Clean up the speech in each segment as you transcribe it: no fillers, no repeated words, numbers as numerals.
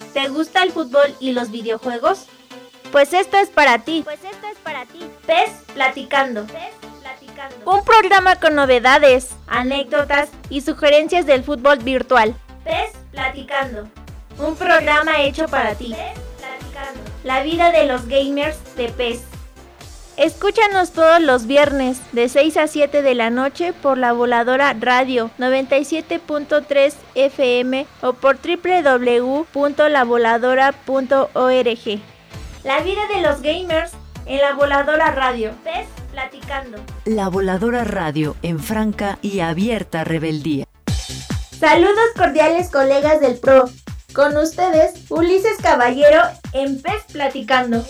¿Te gusta el fútbol y los videojuegos? Pues esto es para ti. PES Platicando. Un programa con novedades, Anécdotas y sugerencias del fútbol virtual. PES Platicando. Un programa hecho para ti. PES Platicando. La vida de los gamers de PES. Escúchanos todos los viernes de 6 a 7 de la noche por La Voladora Radio 97.3 FM o por www.lavoladora.org. La vida de los gamers en La Voladora Radio. PES Platicando. La Voladora Radio en franca y abierta rebeldía. Saludos cordiales, colegas del PRO. Con ustedes, Ulises Caballero en PES Platicando.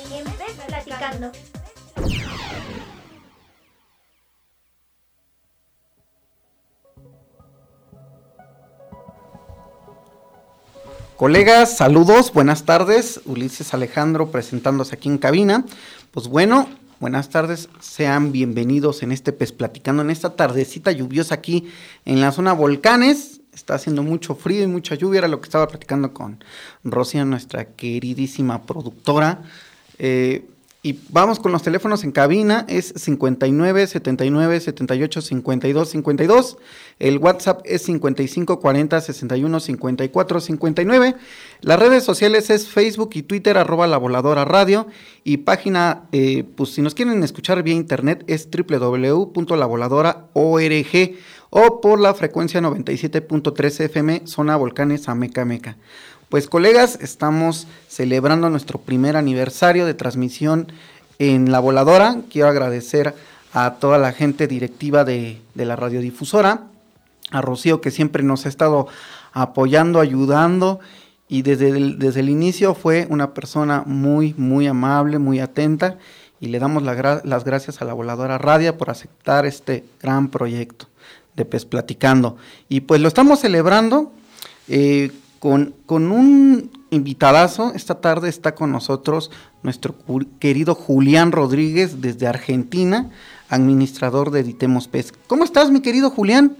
Colegas, saludos, buenas tardes. Ulises Alejandro presentándose aquí en cabina. Pues bueno, buenas tardes, sean bienvenidos en este PES Platicando, en esta tardecita lluviosa aquí en la zona Volcanes. Está haciendo mucho frío y mucha lluvia, era lo que estaba platicando con Rocío, nuestra queridísima productora. Y vamos con los teléfonos en cabina, es 59 79 78 52 52, el WhatsApp es 55 40 61 54 59, las redes sociales es Facebook y Twitter, @La Voladora Radio, y página, pues si nos quieren escuchar vía internet es www.lavoladora.org o por la frecuencia 97.3 FM, zona Volcanes Ameca Meca. Pues colegas, estamos celebrando nuestro primer aniversario de transmisión en La Voladora. Quiero agradecer a toda la gente directiva de la radiodifusora, a Rocío, que siempre nos ha estado apoyando, ayudando, y desde el inicio fue una persona muy, muy amable, muy atenta, y le damos las gracias a La Voladora Radio por aceptar este gran proyecto de PES Platicando. Y pues lo estamos celebrando con un invitadazo. Esta tarde está con nosotros nuestro querido Julián Rodríguez desde Argentina, administrador de Editemos PES. ¿Cómo estás, mi querido Julián?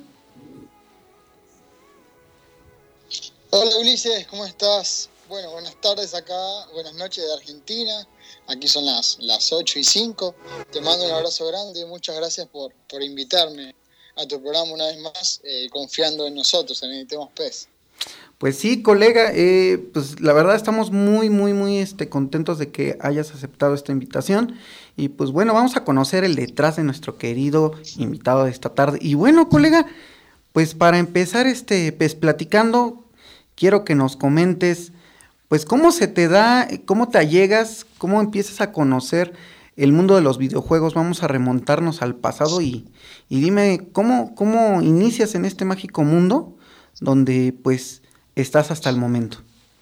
Hola Ulises, ¿cómo estás? Bueno, buenas tardes acá, buenas noches de Argentina. Aquí son las 8:05. Te mando un abrazo grande y muchas gracias por invitarme a tu programa una vez más, confiando en nosotros, en Editemos PES. Pues sí, colega, pues la verdad estamos muy, muy, muy contentos de que hayas aceptado esta invitación. Y pues bueno, vamos a conocer el detrás de nuestro querido invitado de esta tarde. Y bueno, colega, pues para empezar PES Platicando, quiero que nos comentes, pues cómo se te da, cómo te allegas, cómo empiezas a conocer el mundo de los videojuegos. Vamos a remontarnos al pasado y dime, ¿cómo inicias en este mágico mundo donde pues estás hasta el momento?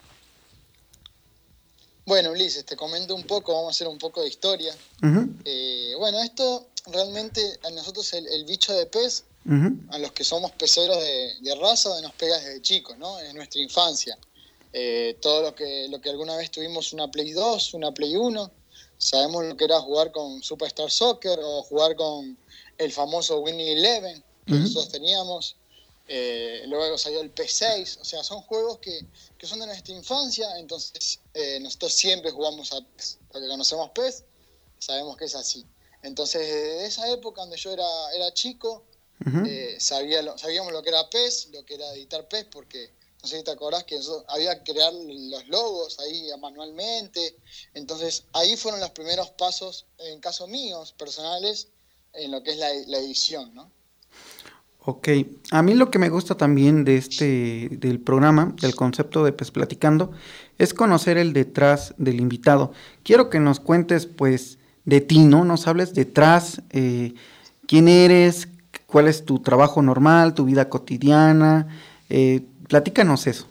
Bueno, Ulises, te comento un poco, vamos a hacer un poco de historia. Uh-huh. Bueno, esto realmente a nosotros el bicho de PES, uh-huh, a los que somos peseros de raza, nos pega desde chicos, ¿no? Es nuestra infancia. Todo lo que alguna vez tuvimos una Play 2, una Play 1, sabemos lo que era jugar con Superstar Soccer o jugar con el famoso Winning Eleven que uh-huh nosotros teníamos. Luego salió el P6, o sea, son juegos que son de nuestra infancia, entonces nosotros siempre jugamos a PES, porque conocemos PES, sabemos que es así. Entonces, desde esa época donde yo era chico, uh-huh, sabíamos lo que era PES, lo que era editar PES, porque no sé si te acordás que había que crear los logos ahí manualmente. Entonces, ahí fueron los primeros pasos, en caso míos, personales, en lo que es la edición, ¿no? Ok, a mí lo que me gusta también del programa, del concepto de PES Platicando, es conocer el detrás del invitado. Quiero que nos cuentes, pues, de ti, ¿no? Nos hables detrás, quién eres, cuál es tu trabajo normal, tu vida cotidiana, platícanos eso.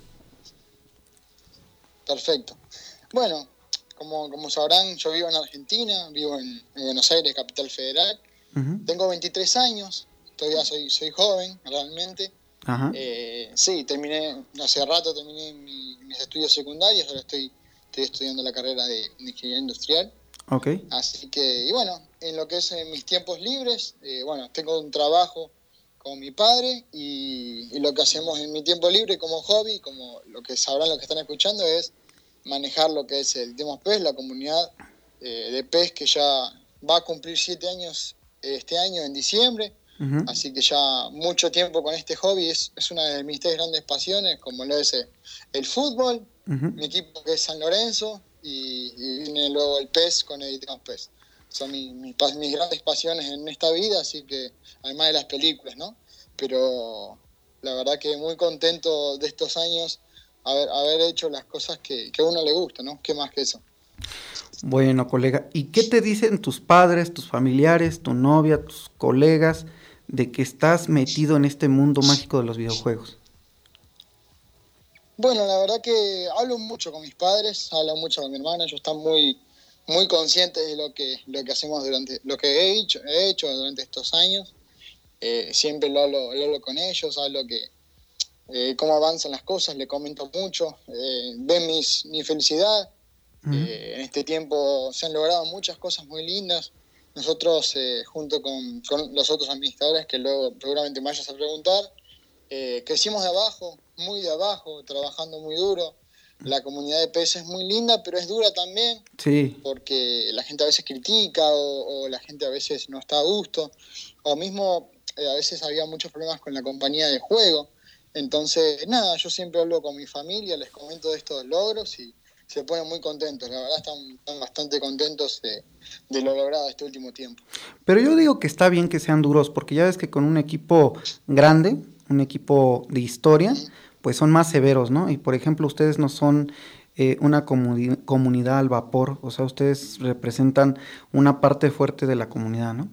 Perfecto. Bueno, como sabrán, yo vivo en Argentina, vivo en Buenos Aires, capital federal. Uh-huh. Tengo 23 años. Todavía soy joven, realmente. Ajá. Sí, hace rato terminé mis estudios secundarios, ahora estoy estudiando la carrera de Ingeniería Industrial. Okay. Así que, y bueno, en lo que es mis tiempos libres, bueno, tengo un trabajo con mi padre y lo que hacemos en mi tiempo libre como hobby, como lo que sabrán los que están escuchando, es manejar lo que es el Demos PES, la comunidad de PES que ya va a cumplir 7 años este año en diciembre. Así que ya mucho tiempo con este hobby, es una de mis 3 grandes pasiones, como lo es el fútbol, mi equipo que es San Lorenzo, y viene luego el PES con Editemos PES. Son mis grandes pasiones en esta vida, así que además de las películas, ¿no? Pero la verdad que muy contento de estos años haber hecho las cosas que a uno le gusta, ¿no? ¿Qué más que eso? Bueno, colega, ¿y qué te dicen tus padres, tus familiares, tu novia, tus colegas de que estás metido en este mundo mágico de los videojuegos? Bueno, la verdad que hablo mucho con mis padres, hablo mucho con mi hermana, ellos están muy conscientes de lo que hacemos lo que he hecho durante estos años. Siempre lo hablo con ellos, hablo cómo avanzan las cosas, le comento mucho, ven mi felicidad. En este tiempo se han logrado muchas cosas muy lindas. Nosotros, junto con los otros administradores, que luego seguramente me vayas a preguntar, crecimos muy de abajo, trabajando muy duro. La comunidad de PES es muy linda, pero es dura también, sí, porque la gente a veces critica o la gente a veces no está a gusto, o mismo a veces había muchos problemas con la compañía de juego. Entonces, nada, yo siempre hablo con mi familia, les comento de estos logros y se ponen muy contentos. La verdad están bastante contentos de lo logrado este último tiempo. pero yo digo que está bien que sean duros, porque ya ves que con un equipo grande, un equipo de historia, pues son más severos, ¿no? Y por ejemplo, ustedes no son una comunidad al vapor, o sea, ustedes representan una parte fuerte de la comunidad, ¿no?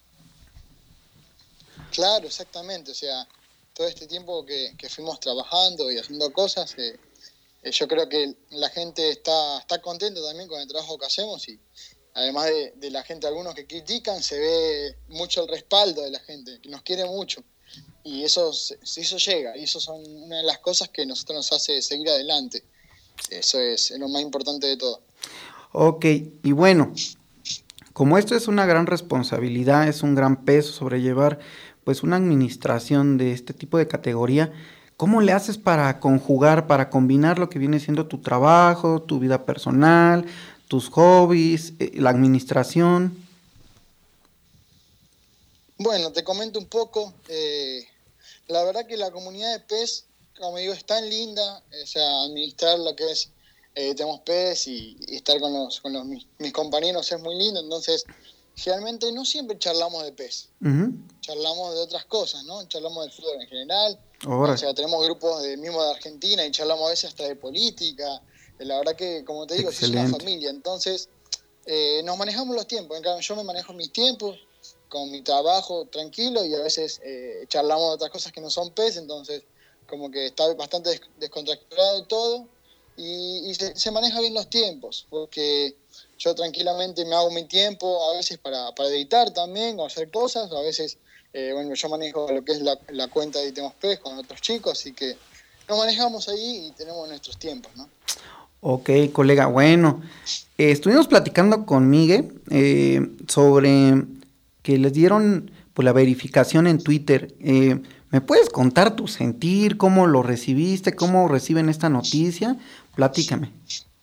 Claro, exactamente, o sea, todo este tiempo que fuimos trabajando y haciendo cosas, yo creo que la gente está contenta también con el trabajo que hacemos, y además de la gente, algunos que critican, se ve mucho el respaldo de la gente, que nos quiere mucho, y eso llega, y eso son una de las cosas que nosotros nos hace seguir adelante. Eso es lo más importante de todo. Ok, y bueno, como esto es una gran responsabilidad, es un gran peso sobrellevar pues una administración de este tipo de categoría, ¿cómo le haces para conjugar, para combinar lo que viene siendo tu trabajo, tu vida personal, tus hobbies, la administración? Bueno, te comento un poco. La verdad que la comunidad de PES, como digo, es tan linda. O sea, administrar lo que es tenemos PES y estar con mis compañeros es muy lindo. Entonces, generalmente no siempre charlamos de PES. Charlamos de otras cosas, ¿no? Charlamos del fútbol en general. O sea, tenemos grupos mismo de Argentina y charlamos a veces hasta de política. La verdad que, como te digo, es una familia. Entonces, nos manejamos los tiempos. En cambio, yo me manejo mis tiempos con mi trabajo tranquilo, y a veces charlamos de otras cosas que no son PES. Entonces, como que está bastante descontracturado todo, y se maneja bien los tiempos, porque yo tranquilamente me hago mi tiempo a veces para editar también o hacer cosas. A veces bueno, yo manejo lo que es la cuenta de Editemos PES con otros chicos, así que nos manejamos ahí y tenemos nuestros tiempos, ¿no? Ok, colega, bueno, estuvimos platicando con Miguel sobre que les dieron pues la verificación en Twitter. ¿Me puedes contar tu sentir, cómo lo recibiste, cómo reciben esta noticia? Platícame.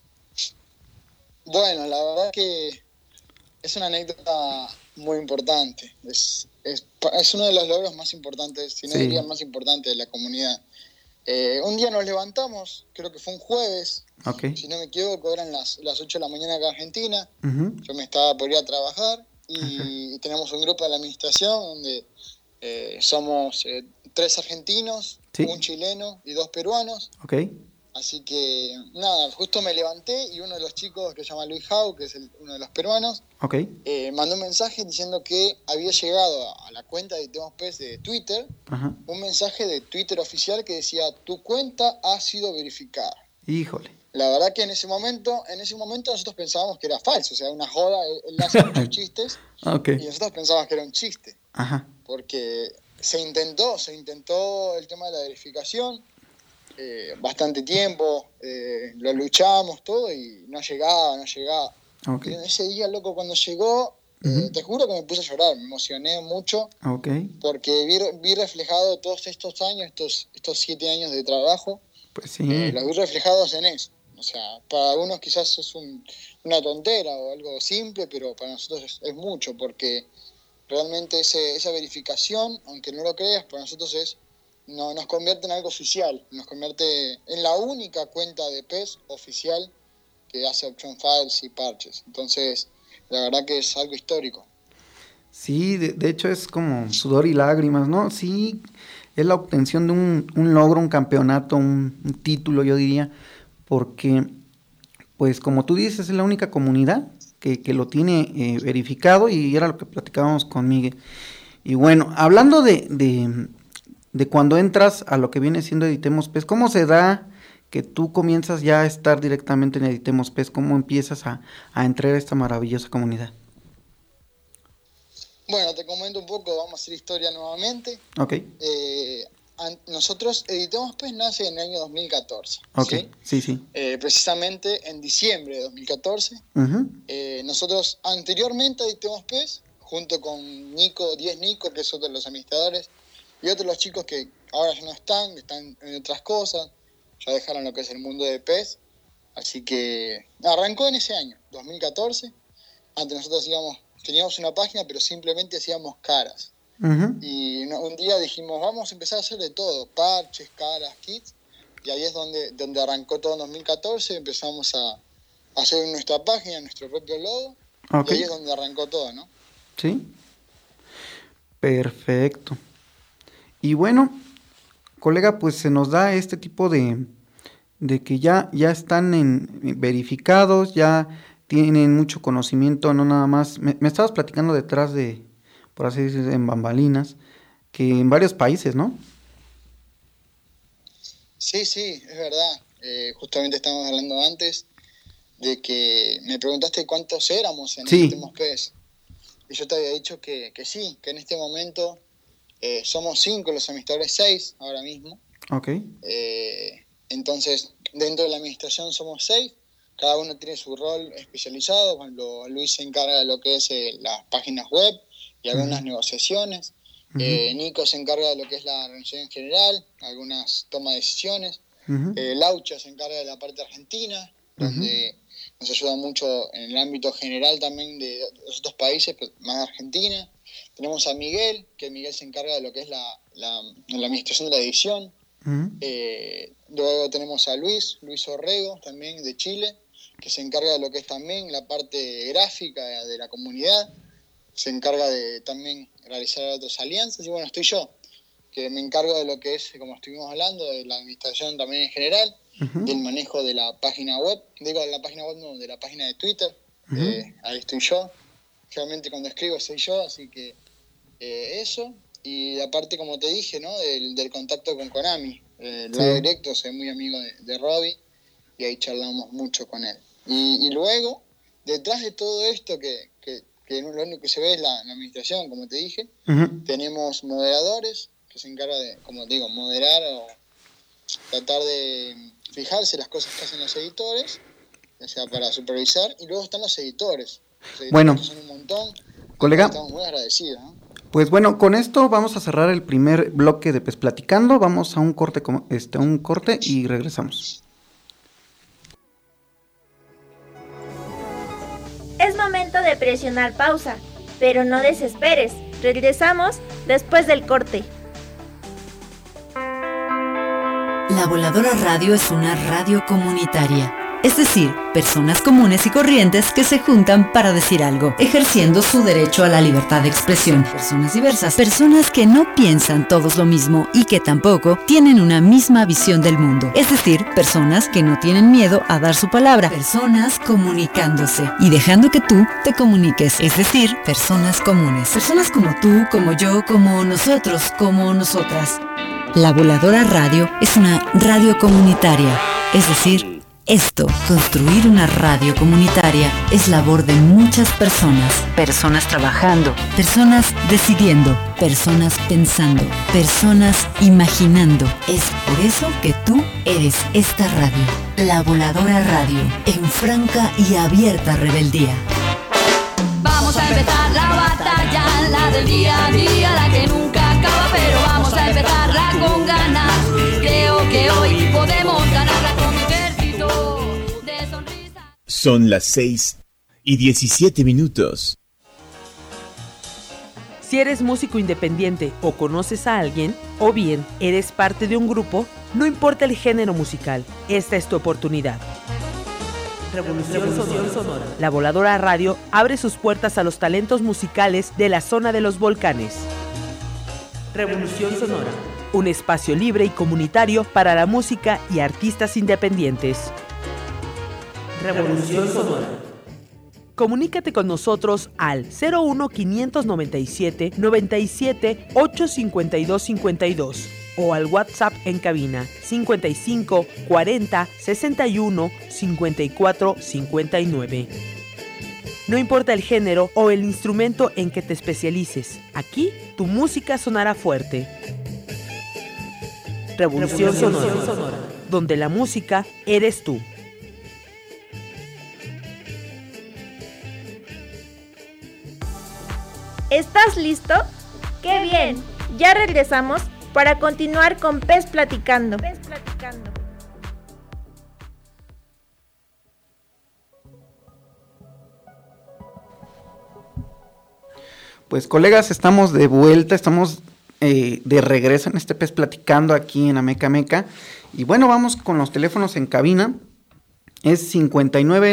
Bueno, la verdad que es una anécdota muy importante. Es uno de los logros más importantes, si no diría más importante de la comunidad. Un día nos levantamos, creo que fue un jueves, si no me equivoco, eran las 8 de la mañana acá en Argentina. Yo me estaba por ir a trabajar y tenemos un grupo de la administración donde somos 3 argentinos, un chileno y 2 peruanos. Así que, nada, justo me levanté y uno de los chicos, que se llama Luis Jau, que es uno de los peruanos, mandó un mensaje diciendo que había llegado a la cuenta de Editemos PES de Twitter, un mensaje de Twitter oficial que decía: tu cuenta ha sido verificada. Híjole. La verdad que en ese momento nosotros pensábamos que era falso, o sea, una joda. Él hace muchos chistes, y nosotros pensábamos que era un chiste, porque se intentó el tema de la verificación, bastante tiempo, lo luchamos todo y no llegaba. Y ese día, loco, cuando llegó, te juro que me puse a llorar, me emocioné mucho, porque vi reflejado todos estos años, estos 7 años de trabajo, pues sí. los vi reflejados en eso. O sea, para algunos quizás es una tontera o algo simple, pero para nosotros es mucho, porque realmente esa verificación, aunque no lo creas, para nosotros nos convierte en algo oficial, nos convierte en la única cuenta de PES oficial que hace option files y parches. Entonces, la verdad que es algo histórico. Sí, de hecho es como sudor y lágrimas, ¿no? Sí, es la obtención de un logro, un campeonato, un título, yo diría, porque, pues como tú dices, es la única comunidad que lo tiene verificado, y era lo que platicábamos con Miguel. Y bueno, hablando de cuando entras a lo que viene siendo Editemos PES, ¿cómo se da que tú comienzas ya a estar directamente en Editemos PES? ¿Cómo empiezas a entrar a esta maravillosa comunidad? Bueno, te comento un poco, vamos a hacer historia nuevamente. Ok. Nosotros, Editemos PES nace en el año 2014. Ok, sí. Precisamente en diciembre de 2014. Uh-huh. Nosotros, anteriormente a Editemos PES, junto con Nico, 10 Nico, que es otro de los administradores, y otros los chicos que ahora ya no están en otras cosas, ya dejaron lo que es el mundo de PES. Así que arrancó en ese año, 2014. Antes nosotros teníamos una página, pero simplemente hacíamos caras. Uh-huh. Y un día dijimos, vamos a empezar a hacer de todo, parches, caras, kits. Y ahí es donde arrancó todo en 2014. Empezamos a hacer nuestra página, nuestro propio logo. Okay. Y ahí es donde arrancó todo, ¿no? Sí. Perfecto. Y bueno, colega, pues se nos da este tipo de que ya están verificados, ya tienen mucho conocimiento, no nada más. Me estabas platicando detrás de, por así decirlo, en bambalinas, que en varios países, ¿no? Sí, es verdad. Justamente estábamos hablando antes de que me preguntaste cuántos éramos en Editemos PES. Y yo te había dicho que sí, que en este momento somos 5 los administradores, 6 ahora mismo. Ok. Entonces, dentro de la administración somos 6. Cada uno tiene su rol especializado. Cuando Luis se encarga de lo que es las páginas web y algunas negociaciones. Nico se encarga de lo que es la organización en general, algunas tomas de decisiones. Laucha se encarga de la parte argentina, donde nos ayuda mucho en el ámbito general también de los otros países, pero más de Argentina. Tenemos a Miguel, que Miguel se encarga de lo que es la administración de la edición. Luego tenemos a Luis Orrego, también de Chile, que se encarga de lo que es también la parte gráfica de la comunidad. Se encarga de también realizar otras alianzas. Y bueno, estoy yo, que me encargo de lo que es, como estuvimos hablando, de la administración también en general, del manejo de la página web. Digo, de la página web no, de la página de Twitter. Ahí estoy yo. Realmente cuando escribo soy yo, así que eso. Y aparte, como te dije, ¿no? Del contacto con Konami. El lado directo, soy muy amigo de Robbie, y ahí charlamos mucho con él. Y luego, detrás de todo esto que lo único que se ve es la administración, como te dije, tenemos moderadores que se encargan de, como te digo, moderar o tratar de fijarse las cosas que hacen los editores, o sea, para supervisar. Y luego están los editores. Bueno, son un montón. Colega, estamos muy agradecidos, ¿no? Pues bueno, con esto vamos a cerrar el primer bloque de PES Platicando. Vamos a un corte y regresamos. Es momento de presionar pausa, pero no desesperes. Regresamos después del corte. La Voladora Radio es una radio comunitaria. Es decir, personas comunes y corrientes que se juntan para decir algo, ejerciendo su derecho a la libertad de expresión. Personas diversas, personas que no piensan todos lo mismo y que tampoco tienen una misma visión del mundo. Es decir, personas que no tienen miedo a dar su palabra. Personas comunicándose y dejando que tú te comuniques. Es decir, personas comunes. Personas como tú, como yo, como nosotros, como nosotras. La Voladora Radio es una radio comunitaria. Es decir, construir una radio comunitaria, es labor de muchas personas. Personas trabajando, personas decidiendo, personas pensando, personas imaginando. Es por eso que tú eres esta radio, La Voladora Radio, en franca y abierta rebeldía. Vamos a empezar la batalla, la del día a día, la que nunca acaba, pero vamos a empezarla con ganas. Creo que hoy podemos ganarla con mi ejército. Son las 6:17. Si eres músico independiente o conoces a alguien, o bien eres parte de un grupo, no importa el género musical, esta es tu oportunidad. Revolución Sonora. La Voladora Radio abre sus puertas a los talentos musicales de la zona de los volcanes. Revolución Sonora. Un espacio libre y comunitario para la música y artistas independientes. Revolución Sonora. Comunícate con nosotros al 01-597 97 852 52 o al WhatsApp en cabina 55 40 61 54 59. No importa el género o el instrumento en que te especialices, aquí tu música sonará fuerte. Revolución Sonora, donde la música eres tú. ¿Estás listo? ¡Qué bien! Ya regresamos para continuar con Pez Platicando. Pues colegas, estamos de vuelta, estamos de regreso en este Pez Platicando aquí en Ameca Meca. Y bueno, vamos con los teléfonos en cabina. Es 59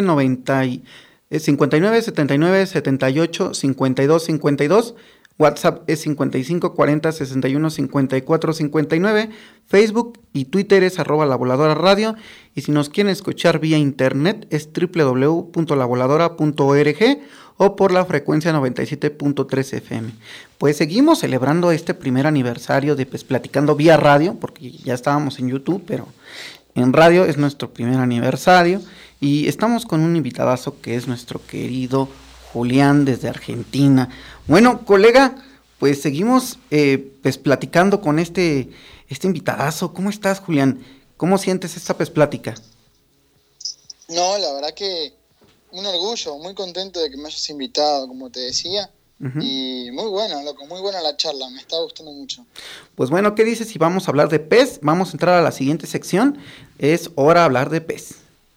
79 78 52 52. WhatsApp es 55 40 61 54 59. Facebook y Twitter es @lavoladora_radio. Y si nos quieren escuchar vía internet es www.lavoladora.org o por la frecuencia 97.3 FM. Pues seguimos celebrando este primer aniversario de Pues Platicando vía radio, porque ya estábamos en YouTube, pero en radio es nuestro primer aniversario. Y estamos con un invitadazo que es nuestro querido Julián desde Argentina. Bueno, colega, pues seguimos pues platicando con este invitadazo. ¿Cómo estás, Julián? ¿Cómo sientes esta pues plática? No, la verdad que un orgullo, muy contento de que me hayas invitado, como te decía. Uh-huh. Y muy buena, loco, muy buena la charla, me está gustando mucho. Pues bueno, ¿qué dices si vamos a hablar de PES? Vamos a entrar a la siguiente sección, es hora de hablar de PES.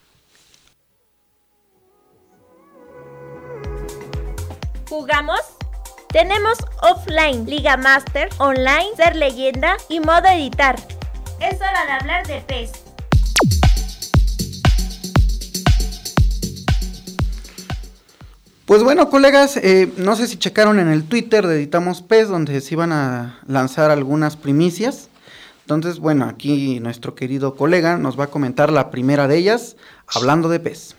¿Jugamos? Tenemos offline, Liga Master, online, ser leyenda y modo editar. Es hora de hablar de PES. Pues bueno, colegas, no sé si checaron en el Twitter de Editamos PES, donde se iban a lanzar algunas primicias. Entonces, bueno, aquí nuestro querido colega nos va a comentar la primera de ellas, hablando de PES.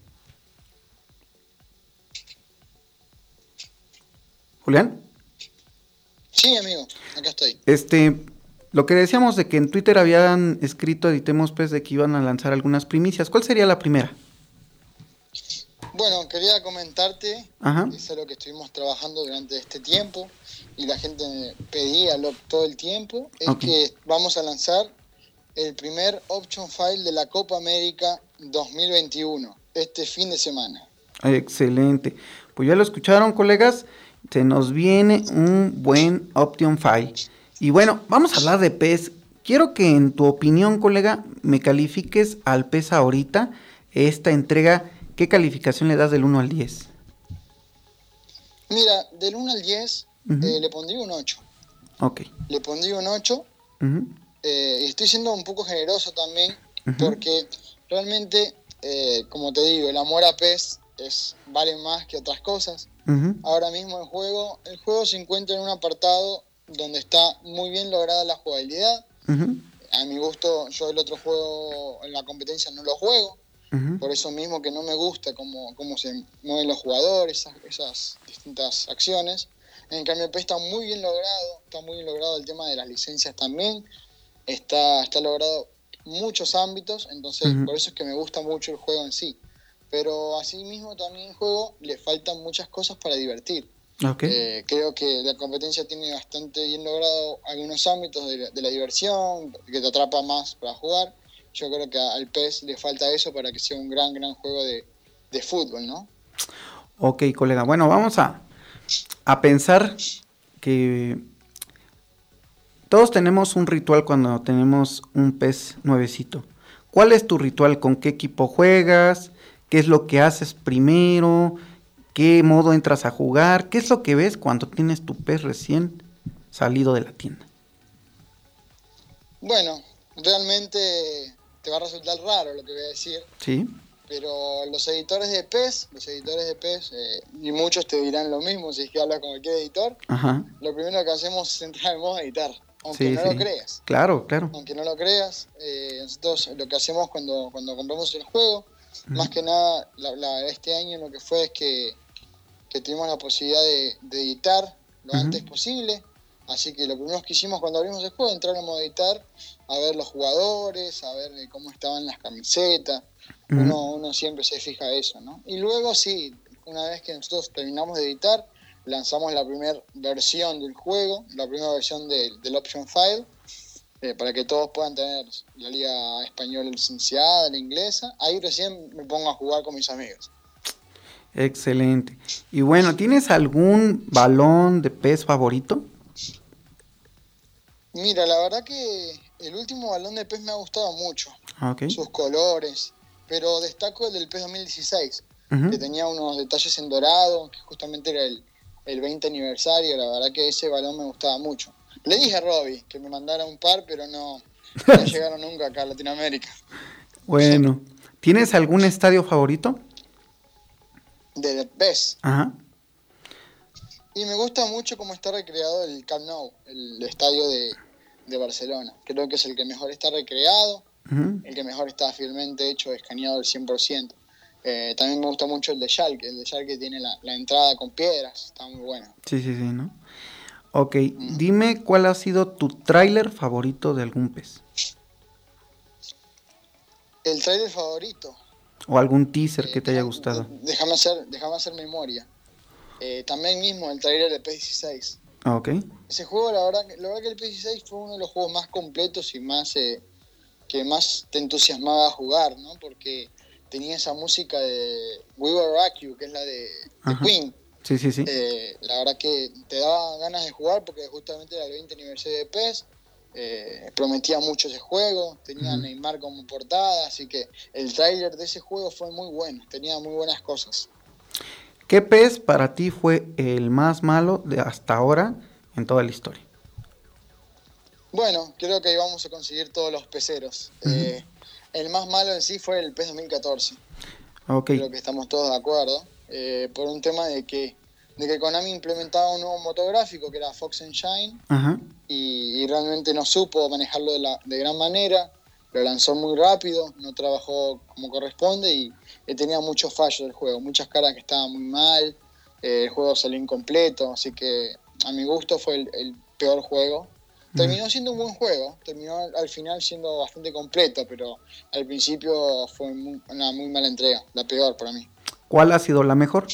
¿Julián? Sí, amigo, acá estoy. Lo que decíamos de que en Twitter habían escrito Editemos PES de que iban a lanzar algunas primicias. ¿Cuál sería la primera? Bueno, quería comentarte, Ajá. Que es algo que estuvimos trabajando durante este tiempo y la gente pedía todo el tiempo, es okay. Que vamos a lanzar el primer option file de la Copa América 2021, este fin de semana. Excelente. Pues ya lo escucharon, colegas, se nos viene un buen option file. Y bueno, vamos a hablar de PES. Quiero que en tu opinión, colega, me califiques al PES ahorita, esta entrega. ¿Qué calificación le das del 1 al 10? Mira, del 1 al 10 le pondría un 8. Ok. Le pondría un 8. Y estoy siendo un poco generoso también, porque realmente, como te digo, el amor a PES vale más que otras cosas. Ahora mismo el juego se encuentra en un apartado donde está muy bien lograda la jugabilidad. A mi gusto, yo el otro juego en la competencia no lo juego. Por eso mismo que no me gusta cómo se mueven los jugadores, esas distintas acciones. En cambio el PES está muy bien logrado el tema de las licencias también, está logrado muchos ámbitos, entonces por eso es que me gusta mucho el juego en sí. Pero así mismo también el juego le faltan muchas cosas para divertir. Okay. Creo que la competencia tiene bastante bien logrado algunos ámbitos de la diversión, que te atrapa más para jugar. Yo creo que al PES le falta eso para que sea un gran juego de fútbol, ¿no? Ok, colega. Bueno, vamos a pensar que todos tenemos un ritual cuando tenemos un PES nuevecito. ¿Cuál es tu ritual? ¿Con qué equipo juegas? ¿Qué es lo que haces primero? ¿Qué modo entras a jugar? ¿Qué es lo que ves cuando tienes tu PES recién salido de la tienda? Bueno, realmente te va a resultar raro lo que voy a decir. Sí. Pero los editores de PES, y muchos te dirán lo mismo si es que hablas con cualquier editor, Ajá. Lo primero que hacemos es entrar en modo editar, aunque no lo creas. Claro. Aunque no lo creas, nosotros lo que hacemos cuando compramos el juego, más que nada, este año lo que fue es que tuvimos la posibilidad de editar lo antes posible. Así que lo primero que hicimos cuando abrimos el juego, entrar en modo editar, a ver los jugadores, a ver cómo estaban las camisetas. Uno siempre se fija eso, ¿no? Y luego sí, una vez que nosotros terminamos de editar, lanzamos la primera versión del juego, la primera versión del option file, para que todos puedan tener la liga española licenciada, la inglesa. Ahí recién me pongo a jugar con mis amigos. Excelente. Y bueno, ¿tienes algún balón de PES favorito? Mira, la verdad que el último balón de PES me ha gustado mucho. Okay. Sus colores, pero destaco el del PES 2016, que tenía unos detalles en dorado, que justamente era el 20 aniversario. La verdad que ese balón me gustaba mucho. Le dije a Robbie que me mandara un par, pero no llegaron nunca acá a Latinoamérica. Bueno, ¿tienes algún estadio favorito? De PES. Ajá. Y me gusta mucho cómo está recreado el Camp Nou, el estadio de Barcelona. Creo que es el que mejor está recreado, el que mejor está fielmente hecho, escaneado al 100%. También me gusta mucho el de Schalke. El de Schalke tiene la entrada con piedras, está muy bueno. Sí, ¿no? Ok, dime cuál ha sido tu tráiler favorito de algún PES. El tráiler favorito. O algún teaser que te haya gustado. Déjame hacer memoria. También mismo el tráiler de PES 16. Ok. Ese juego, la verdad que el PES 16 fue uno de los juegos más completos y más que más te entusiasmaba a jugar, ¿no? Porque tenía esa música de We Will Rock You, que es la de Queen. Sí. La verdad que te daba ganas de jugar porque justamente era el 20 aniversario de PES. Prometía mucho ese juego, tenía a Neymar como portada, así que el tráiler de ese juego fue muy bueno, tenía muy buenas cosas. ¿Qué PES para ti fue el más malo de hasta ahora en toda la historia? Bueno, creo que ahí vamos a conseguir todos los peceros. El más malo en sí fue el PES 2014. Okay. Creo que estamos todos de acuerdo. Por un tema de que Konami implementaba un nuevo motor gráfico que era Fox Engine. Y realmente no supo manejarlo de gran manera. Lo lanzó muy rápido, no trabajó como corresponde y tenía muchos fallos del juego, muchas caras que estaban muy mal, el juego salió incompleto, así que a mi gusto fue el peor juego. Terminó siendo un buen juego, terminó al final siendo bastante completo, pero al principio fue una muy mala entrega, la peor para mí. ¿Cuál ha sido la mejor?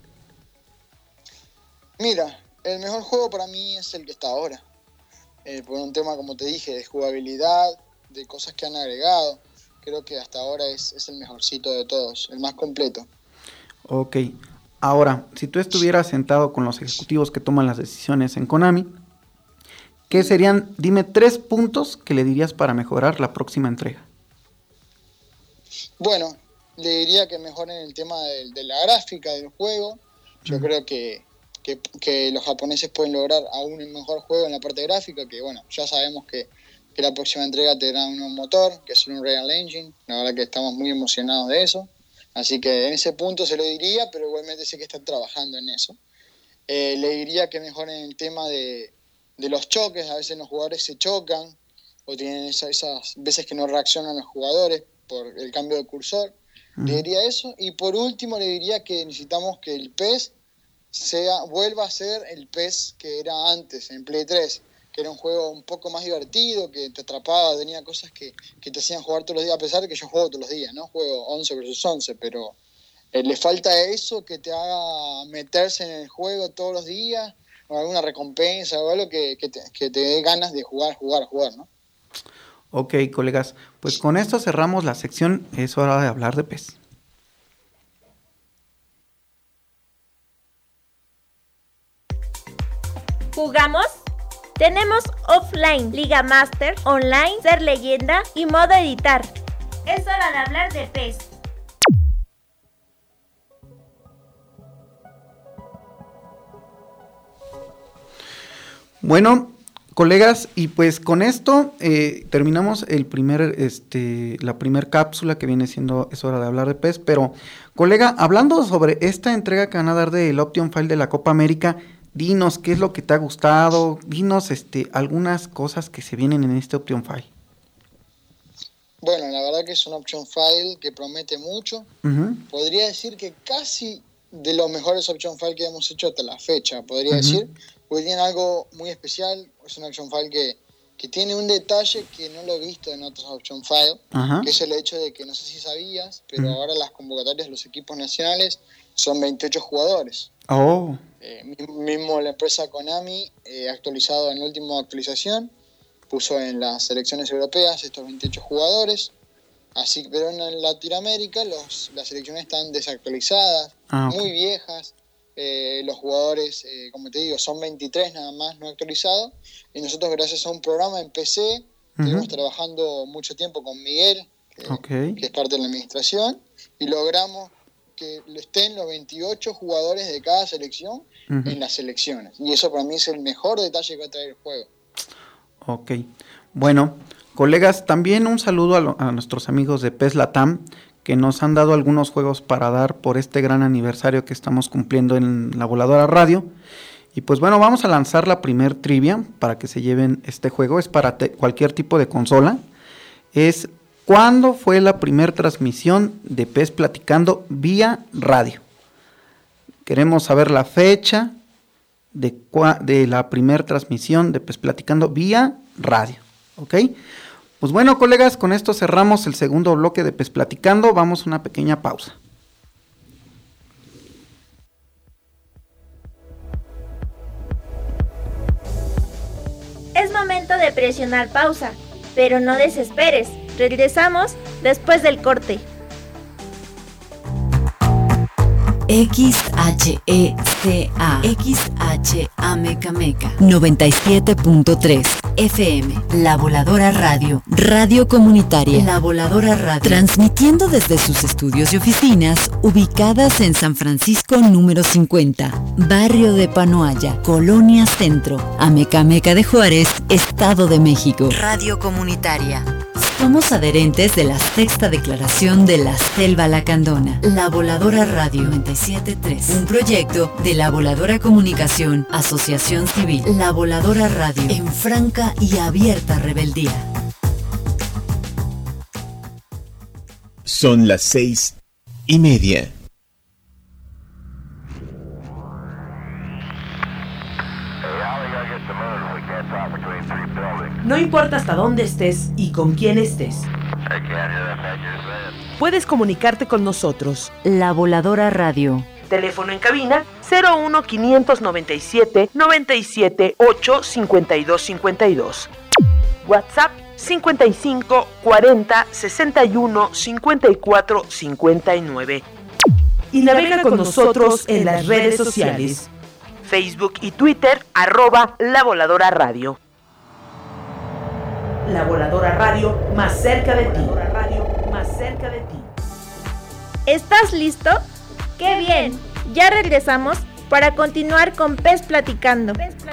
Mira, el mejor juego para mí es el que está ahora, por un tema, como te dije, de jugabilidad, de cosas que han agregado. Creo que hasta ahora es el mejorcito de todos, el más completo. Ok, ahora, si tú estuvieras sentado con los ejecutivos que toman las decisiones en Konami, ¿qué serían? Dime 3 puntos que le dirías para mejorar la próxima entrega. Bueno, le diría que mejoren el tema de la gráfica del juego. Yo creo que los japoneses pueden lograr aún un mejor juego en la parte gráfica, que bueno, ya sabemos que la próxima entrega tendrá un nuevo motor, que es un Unreal Engine. La verdad que estamos muy emocionados de eso. Así que en ese punto se lo diría, pero igualmente sé que están trabajando en eso. Le diría que mejoren el tema de los choques. A veces los jugadores se chocan o tienen esas veces que no reaccionan los jugadores por el cambio de cursor. Le diría eso. Y por último le diría que necesitamos que el PES vuelva a ser el PES que era antes, en Play 3. Que era un juego un poco más divertido, que te atrapaba, tenía cosas que te hacían jugar todos los días, a pesar de que yo juego todos los días, ¿no? Juego 11 versus 11, pero le falta eso que te haga meterse en el juego todos los días, o alguna recompensa, o algo que te dé ganas de jugar, ¿no? Ok, colegas, pues con esto cerramos la sección, es hora de hablar de PES. ¿Jugamos? Tenemos offline, Liga Master, online, ser leyenda y modo editar. Es hora de hablar de PES. Bueno, colegas, y pues con esto terminamos la primer cápsula que viene siendo Es Hora de Hablar de PES, pero colega, hablando sobre esta entrega que van a dar del Option File de la Copa América, dinos qué es lo que te ha gustado, dinos algunas cosas que se vienen en este Option File. Bueno, la verdad que es un Option File que promete mucho. Uh-huh. Podría decir que casi de los mejores Option File que hemos hecho hasta la fecha, podría decir, porque tiene algo muy especial. Es un Option File que tiene un detalle que no lo he visto en otros Option File, que es el hecho de que, no sé si sabías, pero ahora las convocatorias de los equipos nacionales son 28 jugadores. Oh. Mismo la empresa Konami, actualizado en la última actualización, puso en las selecciones europeas estos 28 jugadores. Así, pero en Latinoamérica las selecciones están desactualizadas, muy viejas. Los jugadores, como te digo, son 23 nada más no actualizados. Y nosotros, gracias a un programa en PC, estuvimos trabajando mucho tiempo con Miguel, que es parte de la administración, y logramos que estén los 28 jugadores de cada selección en las selecciones. Y eso para mí es el mejor detalle que va a traer el juego. Ok. Bueno, colegas, también un saludo a nuestros amigos de PES Latam, que nos han dado algunos juegos para dar por este gran aniversario que estamos cumpliendo en la Voladora Radio. Y pues bueno, vamos a lanzar la primer trivia para que se lleven este juego. Es para cualquier tipo de consola. Es ¿cuándo fue la primera transmisión de PES Platicando vía radio? Queremos saber la fecha de la primera transmisión de PES Platicando vía radio. ¿Ok? Pues bueno, colegas, con esto cerramos el segundo bloque de PES Platicando. Vamos a una pequeña pausa. Es momento de presionar pausa, pero no desesperes. Regresamos después del corte. XHECA Meca 97.3 FM, La Voladora Radio, radio comunitaria, La Voladora Radio, transmitiendo desde sus estudios y oficinas ubicadas en San Francisco número 50, barrio de Panoaya, Colonia Centro, Amecameca de Juárez, Estado de México. Radio comunitaria. Somos adherentes de la Sexta Declaración de la Selva Lacandona. La Voladora Radio 97.3, un proyecto de La Voladora Comunicación, Asociación Civil. La Voladora Radio, en franca y abierta rebeldía. Son las 6:30. No importa hasta dónde estés y con quién estés. Puedes comunicarte con nosotros. La Voladora Radio. Teléfono en cabina 01 597 97 8 52 52. WhatsApp 55 40 61 54 59. Y navega con nosotros en las redes sociales. Facebook y Twitter, @La Voladora Radio. La Voladora Radio, más cerca de ti. ¿Estás listo? ¡Qué bien! Ya regresamos para continuar con PES Platicando.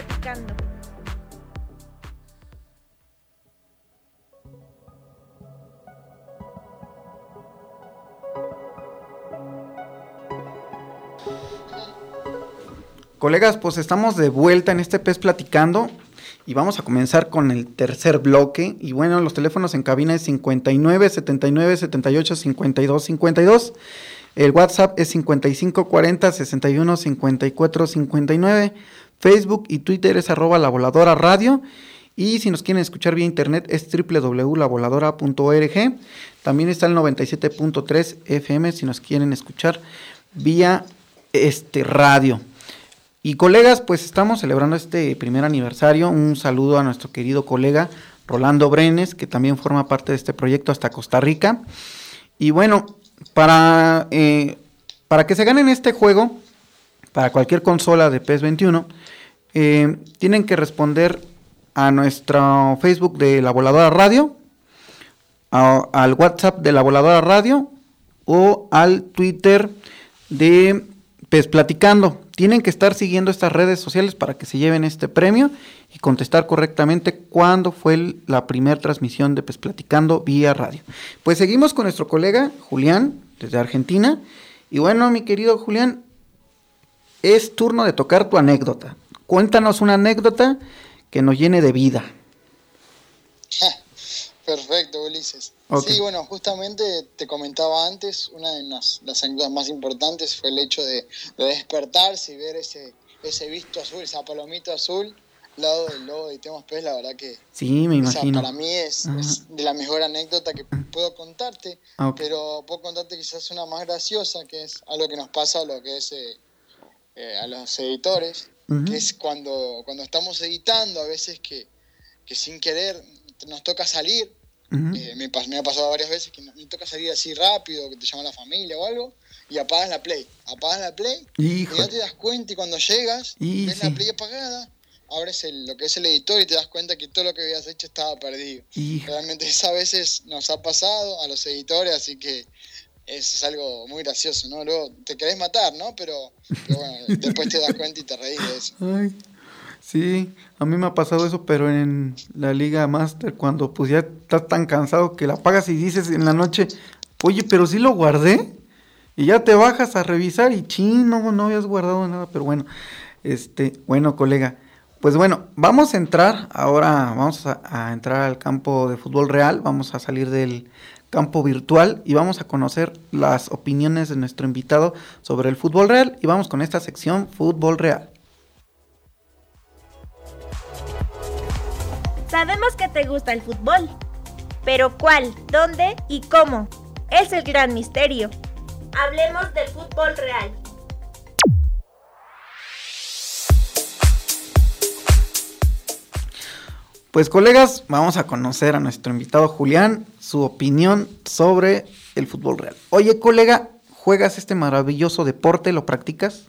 Colegas, pues estamos de vuelta en este PES Platicando y vamos a comenzar con el tercer bloque. Y bueno, los teléfonos en cabina es 59 79 78 52 52. El WhatsApp es 55 40 61 54 59. Facebook y Twitter es @La Voladora Radio. Y si nos quieren escuchar vía internet es www.lavoladora.org. También está el 97.3 FM si nos quieren escuchar vía radio. Y colegas, pues estamos celebrando este primer aniversario. Un saludo a nuestro querido colega Rolando Brenes, que también forma parte de este proyecto hasta Costa Rica. Y bueno, para que se ganen este juego, para cualquier consola de PES 21, tienen que responder a nuestro Facebook de La Voladora Radio, al WhatsApp de La Voladora Radio o al Twitter de PES Platicando. Tienen que estar siguiendo estas redes sociales para que se lleven este premio y contestar correctamente cuándo fue la primera transmisión de Pues Platicando vía radio. Pues seguimos con nuestro colega Julián, desde Argentina. Y bueno, mi querido Julián, es turno de tocar tu anécdota. Cuéntanos una anécdota que nos llene de vida. Perfecto, Ulises. Okay. Sí, bueno, justamente te comentaba antes, una de las anécdotas más importantes fue el hecho de despertarse y ver ese visto azul, esa palomita azul, al lado del logo de Temas Pez. La verdad que sí, me imagino. Para mí es de la mejor anécdota que puedo contarte, okay. Pero puedo contarte quizás una más graciosa, que es algo que nos pasa a lo que es a los editores, que es cuando estamos editando, a veces que sin querer nos toca salir. Me ha pasado varias veces que me toca salir así rápido, que te llama la familia o algo, y apagas la play, y no te das cuenta, y cuando llegas, ves la play apagada, abres lo que es el editor y te das cuenta que todo lo que habías hecho estaba perdido. Realmente eso a veces nos ha pasado a los editores, así que eso es algo muy gracioso, ¿no? Luego te querés matar, ¿no? Pero bueno, después te das cuenta y te reís de eso. Ay. Sí, a mí me ha pasado eso, pero en la Liga Master, cuando pues ya estás tan cansado que la apagas y dices en la noche, oye, pero sí lo guardé, y ya te bajas a revisar y no habías guardado nada, pero bueno, bueno, colega, pues bueno, vamos a entrar a entrar al campo de fútbol real, vamos a salir del campo virtual y vamos a conocer las opiniones de nuestro invitado sobre el fútbol real, y vamos con esta sección Fútbol Real. Sabemos que te gusta el fútbol, pero ¿cuál, dónde y cómo? Es el gran misterio. Hablemos del fútbol real. Pues colegas, vamos a conocer a nuestro invitado Julián, su opinión sobre el fútbol real. Oye, colega, ¿juegas este maravilloso deporte? ¿Lo practicas?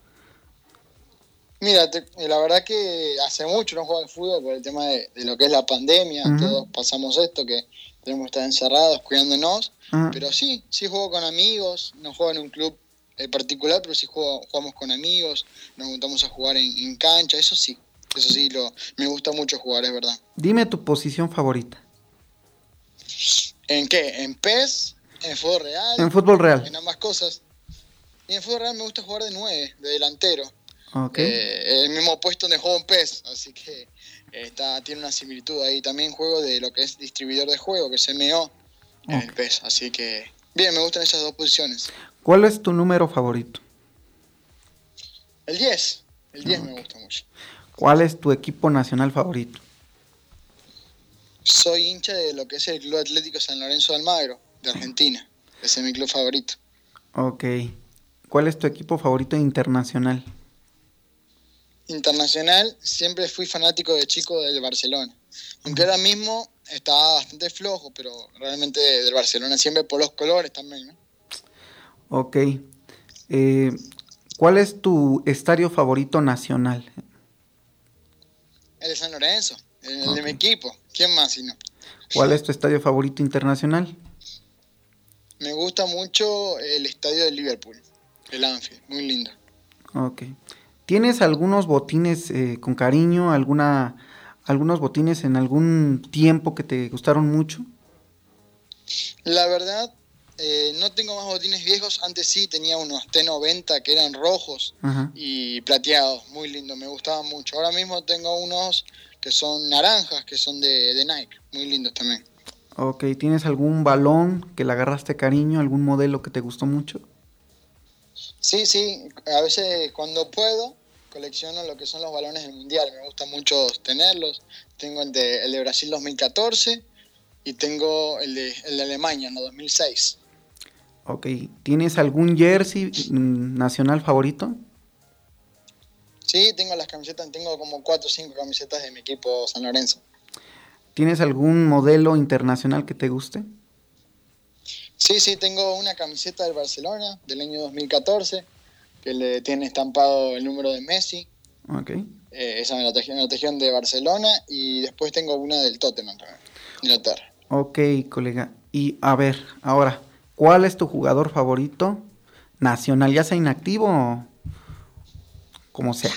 Mira, la verdad que hace mucho no juego al fútbol por el tema de lo que es la pandemia. Todos pasamos esto, que tenemos que estar encerrados, cuidándonos. Pero sí juego con amigos, no juego en un club particular, pero sí jugamos con amigos, nos juntamos a jugar en cancha, eso sí me gusta mucho jugar, es verdad. Dime tu posición favorita. ¿En qué? ¿En PES? ¿En fútbol real? En fútbol real. En ambas cosas. Y en fútbol real me gusta jugar de 9, de delantero. Okay. El mismo puesto donde juego en PES, así que tiene una similitud ahí. También juego de lo que es distribuidor de juego, que es MO en el PES, así que bien, me gustan esas dos posiciones. ¿Cuál es tu número favorito? El 10 me gusta mucho. ¿Cuál es tu equipo nacional favorito? Soy hincha de lo que es el Club Atlético San Lorenzo de Almagro, de Argentina. Ese es mi club favorito. Ok. ¿Cuál es tu equipo favorito internacional? Internacional, siempre fui fanático de chico del Barcelona. Aunque ahora mismo está bastante flojo, pero realmente del Barcelona siempre por los colores también, ¿no? Ok. ¿Cuál es tu estadio favorito nacional? El de San Lorenzo, el de mi equipo. ¿Quién más si no? ¿Cuál es tu estadio favorito internacional? Me gusta mucho el estadio de Liverpool, el Anfield, muy lindo. Ok. ¿Tienes algunos botines con cariño, algunos botines en algún tiempo que te gustaron mucho? La verdad, no tengo más botines viejos. Antes sí tenía unos T90 que eran rojos y plateados, muy lindos, me gustaban mucho. Ahora mismo tengo unos que son naranjas, que son de Nike, muy lindos también. Ok, ¿tienes algún balón que le agarraste cariño, algún modelo que te gustó mucho? Sí, a veces cuando puedo colecciono lo que son los balones del Mundial, me gusta mucho tenerlos. Tengo el de Brasil 2014 y tengo el de Alemania en 2006. Ok, ¿tienes algún jersey nacional favorito? Sí, tengo las camisetas, tengo como 4 o 5 camisetas de mi equipo San Lorenzo. ¿Tienes algún modelo internacional que te guste? Sí, tengo una camiseta del Barcelona del año 2014 que le tiene estampado el número de Messi. Okay. Esa me la trajeron de Barcelona, y después tengo una del Tottenham también, de Inglaterra. Ok, colega. Y a ver, ahora, ¿cuál es tu jugador favorito nacional? ¿Ya sea inactivo como sea.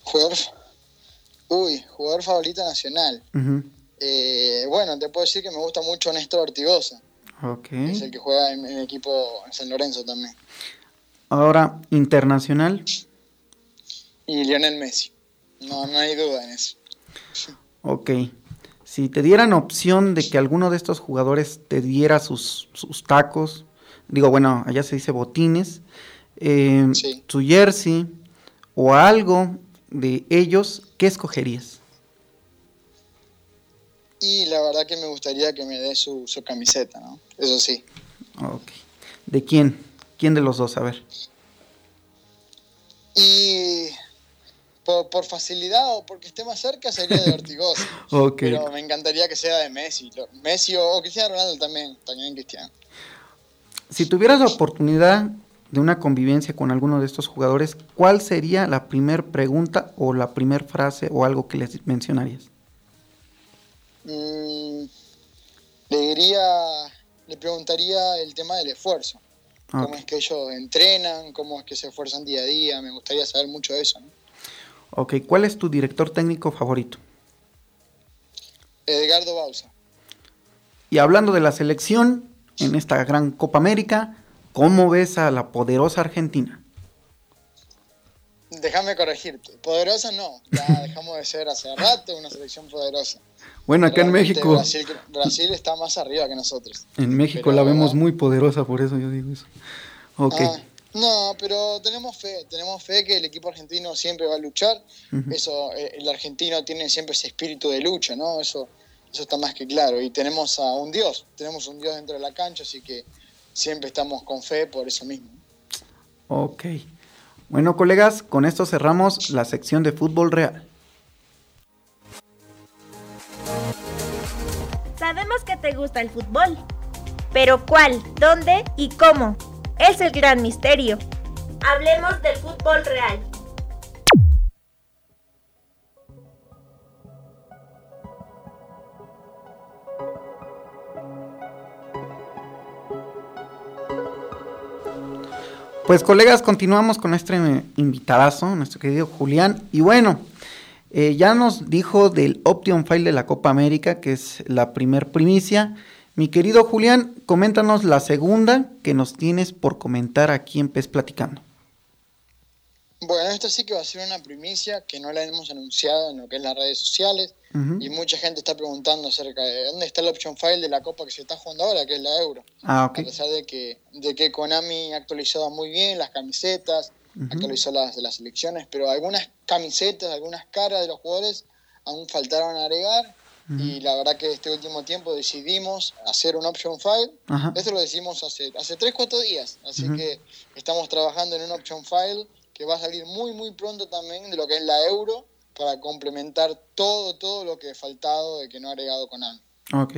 Jugador favorito nacional. Uh-huh. Bueno, te puedo decir que me gusta mucho Néstor Ortigosa. Okay. Es el que juega en mi equipo en San Lorenzo también. Ahora, internacional. Y Lionel Messi. No hay duda en eso. Ok. Si te dieran opción de que alguno de estos jugadores te diera sus tacos, allá se dice botines, sí, su jersey o algo de ellos, ¿qué escogerías? Y la verdad que me gustaría que me dé su camiseta, ¿no? Eso sí. Ok. ¿De quién? ¿Quién de los dos? A ver. Y por facilidad o porque esté más cerca sería de Ortigosa. Okay. Pero me encantaría que sea de Messi. Messi o Cristiano Ronaldo también Cristiano. Si tuvieras la oportunidad de una convivencia con alguno de estos jugadores, ¿cuál sería la primer pregunta o la primer frase o algo que les mencionarías? Le preguntaría el tema del esfuerzo. Okay. Cómo es que ellos entrenan, cómo es que se esfuerzan día a día. Me gustaría saber mucho de eso, ¿no? Ok, ¿cuál es tu director técnico favorito? Edgardo Bauza. Y hablando de la selección, en esta gran Copa América, ¿cómo ves a la poderosa Argentina? Déjame corregirte, poderosa no, ya dejamos de ser hace rato una selección poderosa. Bueno, acá realmente en México... Brasil está más arriba que nosotros. En México la vemos muy poderosa, por eso yo digo eso. Okay. No, pero tenemos fe que el equipo argentino siempre va a luchar. Uh-huh. Eso, el argentino tiene siempre ese espíritu de lucha, ¿no? Eso está más que claro. Y tenemos un Dios dentro de la cancha, así que siempre estamos con fe por eso mismo. Ok. Bueno, colegas, con esto cerramos la sección de fútbol real. Sabemos que te gusta el fútbol, pero ¿cuál, dónde y cómo? Es el gran misterio. Hablemos del fútbol real. Pues colegas, continuamos con nuestro invitadazo, nuestro querido Julián. Y bueno, ya nos dijo del Option File de la Copa América, que es la primer primicia. Mi querido Julián, coméntanos la segunda que nos tienes por comentar aquí en PES Platicando. Bueno, esto sí que va a ser una primicia que no la hemos anunciado en lo que es las redes sociales. Uh-huh. Y mucha gente está preguntando acerca de dónde está el Option File de la Copa que se está jugando ahora, que es la Euro. Okay. A pesar de que Konami ha actualizado muy bien las camisetas, uh-huh, actualizó las de las selecciones, pero algunas camisetas, algunas caras de los jugadores aún faltaron agregar. Uh-huh. Y la verdad que este último tiempo decidimos hacer un Option File. Uh-huh. Esto lo decimos hace 3-4 días, así uh-huh, que estamos trabajando en un Option File que va a salir muy muy pronto también de lo que es la Euro, para complementar todo lo que ha faltado de que no ha agregado Konami. Ok.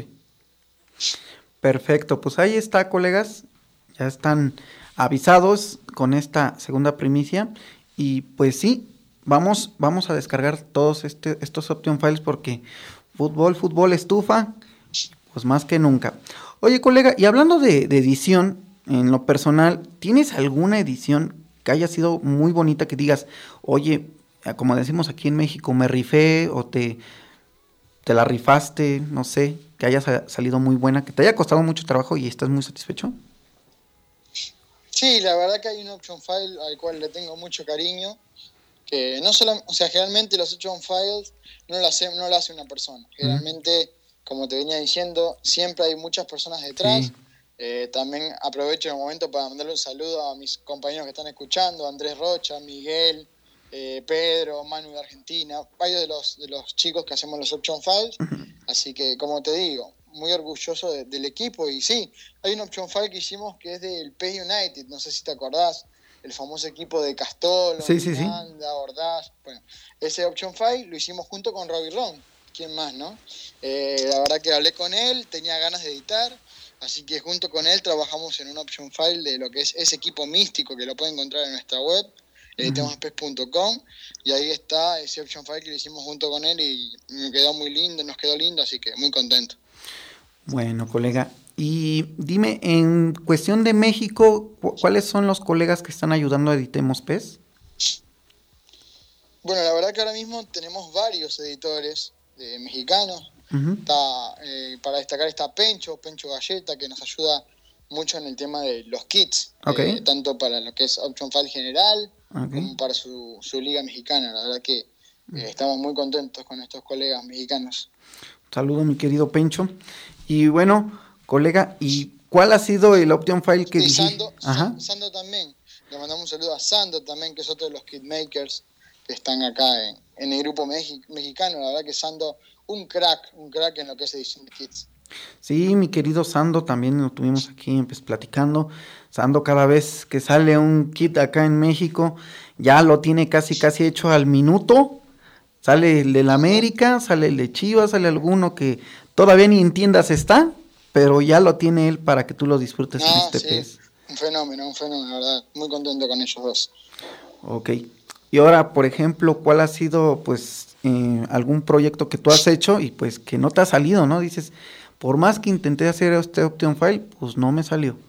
Perfecto, pues ahí está, colegas. Ya están avisados con esta segunda primicia. Y pues sí, vamos a descargar todos estos Option Files porque fútbol estufa, pues más que nunca. Oye, colega, y hablando de edición, en lo personal, ¿tienes alguna edición que haya sido muy bonita que digas, oye, como decimos aquí en México, me rifé o te la rifaste, no sé, que haya salido muy buena, que te haya costado mucho trabajo y estás muy satisfecho? Sí, la verdad que hay un Option File al cual le tengo mucho cariño, que no solo, o sea, generalmente los Option Files no lo hace una persona. Generalmente, como te venía diciendo, siempre hay muchas personas detrás. Sí. También aprovecho el momento para mandarle un saludo a mis compañeros que están escuchando, Andrés Rocha, Miguel, Pedro, Manu de Argentina, varios de los chicos que hacemos los Option Files. Así que, como te digo, muy orgulloso del equipo. Y sí, hay un Option File que hicimos que es del PES United, no sé si te acordás, el famoso equipo de Castolo, Miranda, Ordaz. Bueno, ese Option File lo hicimos junto con Robbie Ron. ¿Quién más, no? La verdad que hablé con él, tenía ganas de editar. Así que junto con él trabajamos en un Option File de lo que es ese equipo místico, que lo pueden encontrar en nuestra web, temaspes.com, y ahí está ese Option File que lo hicimos junto con él y nos quedó lindo, así que muy contento. Bueno, colega, y dime, en cuestión de México, ¿cuáles son los colegas que están ayudando a Editemos PES? Bueno, la verdad que ahora mismo tenemos varios editores mexicanos. Está, para destacar está Pencho Galleta, que nos ayuda mucho en el tema de los kits, tanto para lo que es Option File general como para su liga mexicana. La verdad que estamos muy contentos con estos colegas mexicanos. Saludo, mi querido Pencho. Y bueno, colega, ¿y cuál ha sido el Option File que dijiste? Sando también. Le mandamos un saludo a Sando también, que es otro de los kitmakers que están acá en el grupo mexicano. La verdad que Sando, un crack en lo que es edición de kits. Sí, mi querido Sando, también lo tuvimos aquí pues, platicando. Sando, cada vez que sale un kit acá en México, ya lo tiene casi hecho al minuto. Sale el del América, sale el de Chivas, sale alguno que todavía ni en tiendas está, pero ya lo tiene él para que tú lo disfrutes en este pez. Un fenómeno, la verdad. Muy contento con ellos dos. Ok. Y ahora, por ejemplo, ¿cuál ha sido, pues, algún proyecto que tú has hecho y, pues, que no te ha salido, ¿no? Dices, por más que intenté hacer este Option File, pues, no me salió.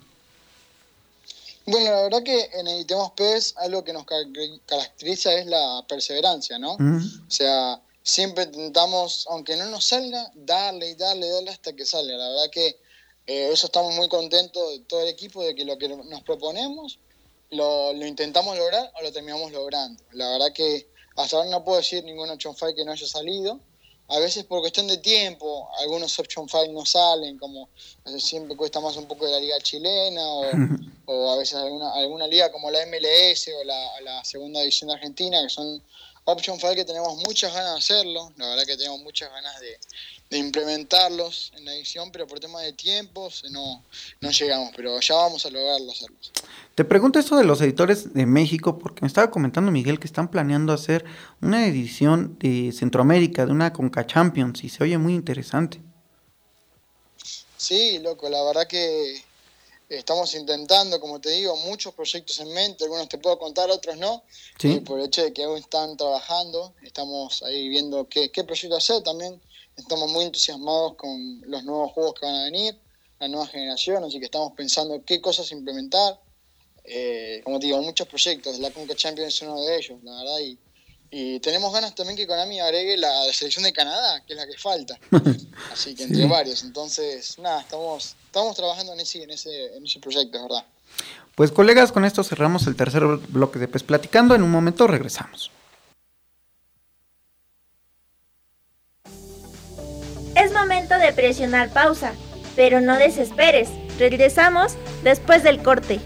Bueno, la verdad que en Editemos PES algo que nos caracteriza es la perseverancia, ¿no? O sea, siempre intentamos, aunque no nos salga, darle hasta que salga. La verdad que eso estamos muy contentos de todo el equipo, de que lo que nos proponemos lo intentamos lograr o lo terminamos logrando. La verdad que hasta ahora no puedo decir ningún Option File que no haya salido. A veces por cuestión de tiempo, algunos Option File no salen, como siempre cuesta más un poco de la liga chilena o a veces alguna liga como la MLS o la segunda división de Argentina, que son Option File que tenemos muchas ganas de hacerlo. La verdad que tenemos muchas ganas de implementarlos en la edición, pero por temas de tiempos no llegamos, pero ya vamos a lograrlo hacerlos. Te pregunto esto de los editores de México, porque me estaba comentando Miguel que están planeando hacer una edición de Centroamérica, de una Conca Champions, y se oye muy interesante. Sí, loco, la verdad que estamos intentando, como te digo, muchos proyectos en mente, algunos te puedo contar, otros no, ¿sí? Por el hecho de que aún están trabajando, estamos ahí viendo qué proyecto hacer también. Estamos muy entusiasmados con los nuevos juegos que van a venir, la nueva generación, así que estamos pensando qué cosas implementar. Como te digo, muchos proyectos, la Conca Champions es uno de ellos, la verdad, y tenemos ganas también que Konami agregue la selección de Canadá, que es la que falta, así que entre varios. Entonces, nada, estamos trabajando en ese proyecto, es verdad. Pues colegas, con esto cerramos el tercer bloque de PES Platicando. En un momento regresamos. Es momento de presionar pausa, pero no desesperes. Regresamos después del corte.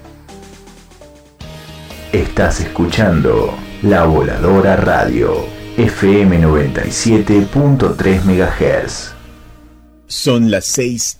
Estás escuchando La Voladora Radio, FM 97.3 MHz. Son las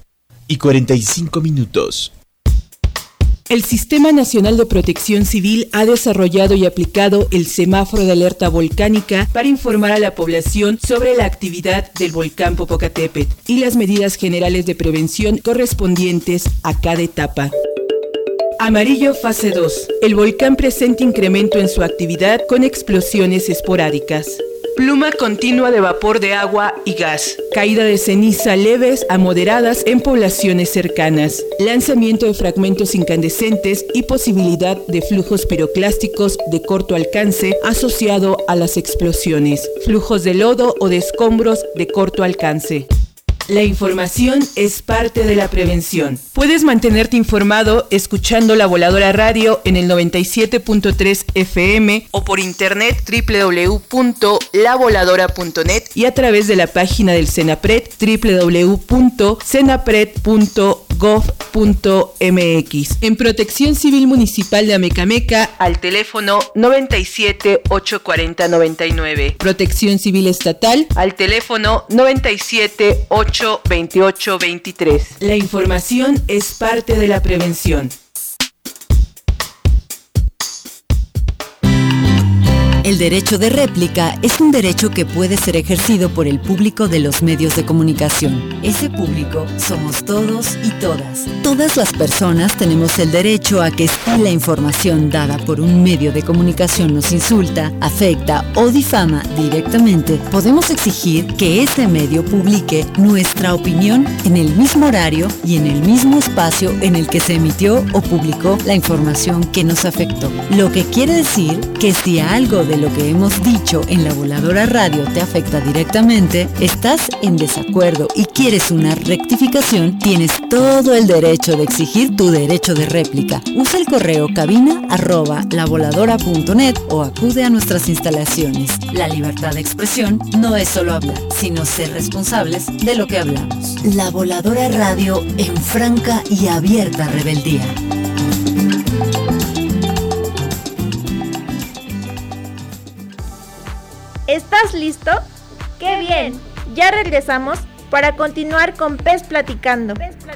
6:45. El Sistema Nacional de Protección Civil ha desarrollado y aplicado el semáforo de alerta volcánica para informar a la población sobre la actividad del volcán Popocatépetl y las medidas generales de prevención correspondientes a cada etapa. Amarillo fase 2. El volcán presenta incremento en su actividad con explosiones esporádicas. Pluma continua de vapor de agua y gas. Caída de ceniza leves a moderadas en poblaciones cercanas. Lanzamiento de fragmentos incandescentes y posibilidad de flujos piroclásticos de corto alcance asociado a las explosiones. Flujos de lodo o de escombros de corto alcance. La información es parte de la prevención. Puedes mantenerte informado escuchando La Voladora Radio en el 97.3 FM o por internet www.lavoladora.net y a través de la página del CENAPRED www.cenapred.gov.mx. En Protección Civil Municipal de Amecameca al teléfono 97 840 99. Protección Civil Estatal al teléfono 97 828 23. La información es parte de la prevención. El derecho de réplica es un derecho que puede ser ejercido por el público de los medios de comunicación. Ese público somos todos y todas. Todas las personas tenemos el derecho a que si la información dada por un medio de comunicación nos insulta, afecta o difama directamente, podemos exigir que ese medio publique nuestra opinión en el mismo horario y en el mismo espacio en el que se emitió o publicó la información que nos afectó. Lo que quiere decir que si algo de de lo que hemos dicho en La Voladora Radio te afecta directamente, estás en desacuerdo y quieres una rectificación, tienes todo el derecho de exigir tu derecho de réplica. Usa el correo cabina@lavoladora.net o acude a nuestras instalaciones. La libertad de expresión no es solo hablar, sino ser responsables de lo que hablamos. La Voladora Radio en franca y abierta rebeldía. ¿Estás listo? ¡Qué bien! Ya regresamos para continuar con Pez Platicando.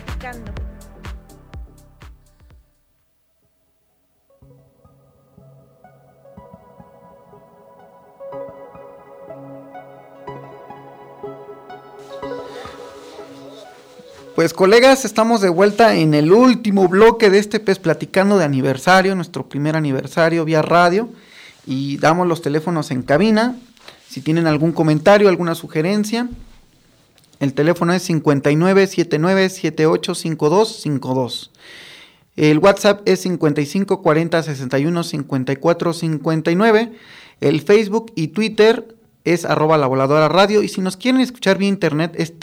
Pues colegas, estamos de vuelta en el último bloque de este Pez Platicando de aniversario, nuestro primer aniversario vía radio, y damos los teléfonos en cabina. Si tienen algún comentario, alguna sugerencia, el teléfono es 5979785252. El WhatsApp es 5540615459. El Facebook y Twitter es @lavoladora_radio. Y si nos quieren escuchar vía internet es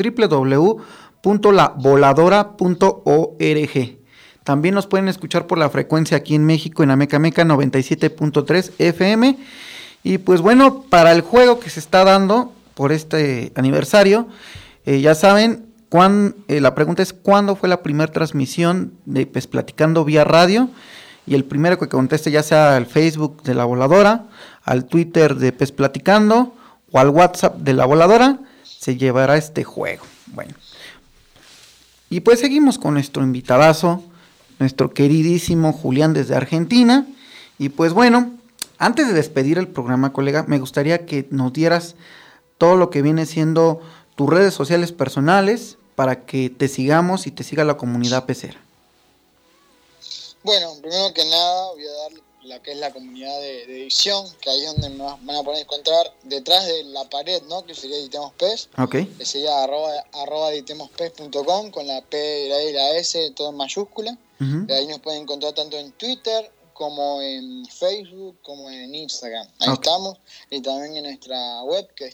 www.lavoladora.org. También nos pueden escuchar por la frecuencia aquí en México en Ameca Meca 97.3 FM. Y pues bueno, para el juego que se está dando por este aniversario, ya saben, la pregunta es ¿cuándo fue la primera transmisión de Pez Platicando vía radio? Y el primero que conteste, ya sea al Facebook de La Voladora, al Twitter de Pez Platicando o al WhatsApp de La Voladora, se llevará este juego. Bueno, y pues seguimos con nuestro invitadazo, nuestro queridísimo Julián desde Argentina. Y pues bueno, antes de despedir el programa, colega, me gustaría que nos dieras todo lo que viene siendo tus redes sociales personales para que te sigamos y te siga la comunidad pecera. Bueno, primero que nada voy a dar la que es la comunidad de edición, que ahí es donde me van a poder encontrar detrás de la pared, ¿no? Que sería Editemos Pez, okay. Que sería arroba editemospez.com con la P, la E y la S, todo en mayúscula. Uh-huh. Ahí nos pueden encontrar tanto en Twitter como en Facebook, como en Instagram. Ahí estamos. Y también en nuestra web, que es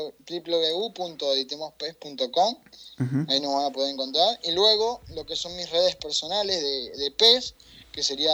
www.editemospez.com. Uh-huh. Ahí nos van a poder encontrar. Y luego, lo que son mis redes personales de pez, que sería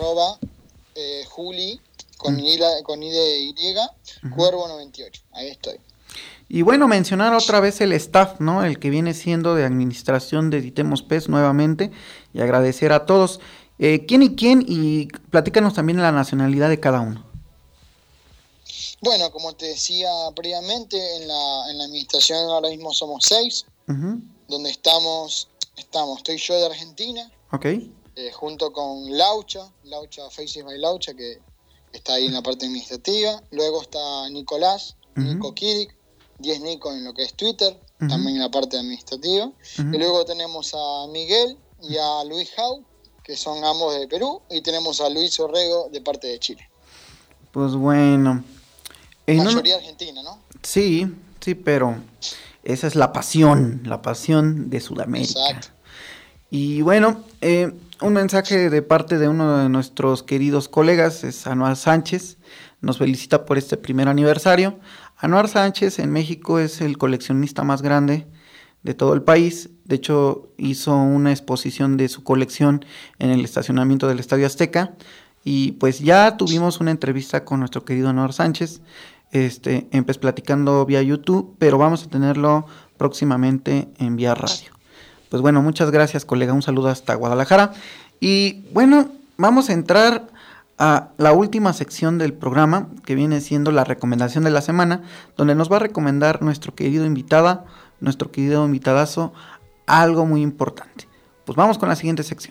Juli, con I de Y, Cuervo98. Ahí estoy. Y bueno, mencionar otra vez el staff, ¿no? El que viene siendo de administración de Editemos Pez nuevamente. Y agradecer a todos. ¿Quién y quién? Y platícanos también la nacionalidad de cada uno. Bueno, como te decía previamente, en la administración ahora mismo somos 6, uh-huh. Donde estoy yo de Argentina, okay. Junto con Laucha Faces by Laucha, que está ahí en la parte administrativa. Luego está Nicolás, uh-huh. Nico Kirik, 10 Nico en lo que es Twitter, uh-huh. También en la parte administrativa. Uh-huh. Y luego tenemos a Miguel y a Luis Jau, que son ambos de Perú, y tenemos a Luis Orrego de parte de Chile. Pues bueno. Mayoría argentina, ¿no? Sí, pero esa es la pasión de Sudamérica. Exacto. Y bueno, un mensaje de parte de uno de nuestros queridos colegas, es Anuar Sánchez, nos felicita por este primer aniversario. Anuar Sánchez en México es el coleccionista más grande de todo el país. De hecho, hizo una exposición de su colección en el estacionamiento del Estadio Azteca. Y pues ya tuvimos una entrevista con nuestro querido Anuar Sánchez, en Pez Platicando vía YouTube, pero vamos a tenerlo próximamente en vía radio. Pues bueno, muchas gracias, colega. Un saludo hasta Guadalajara. Y bueno, vamos a entrar a la última sección del programa, que viene siendo la recomendación de la semana, donde nos va a recomendar nuestro querido invitadazo, algo muy importante. Pues vamos con la siguiente sección.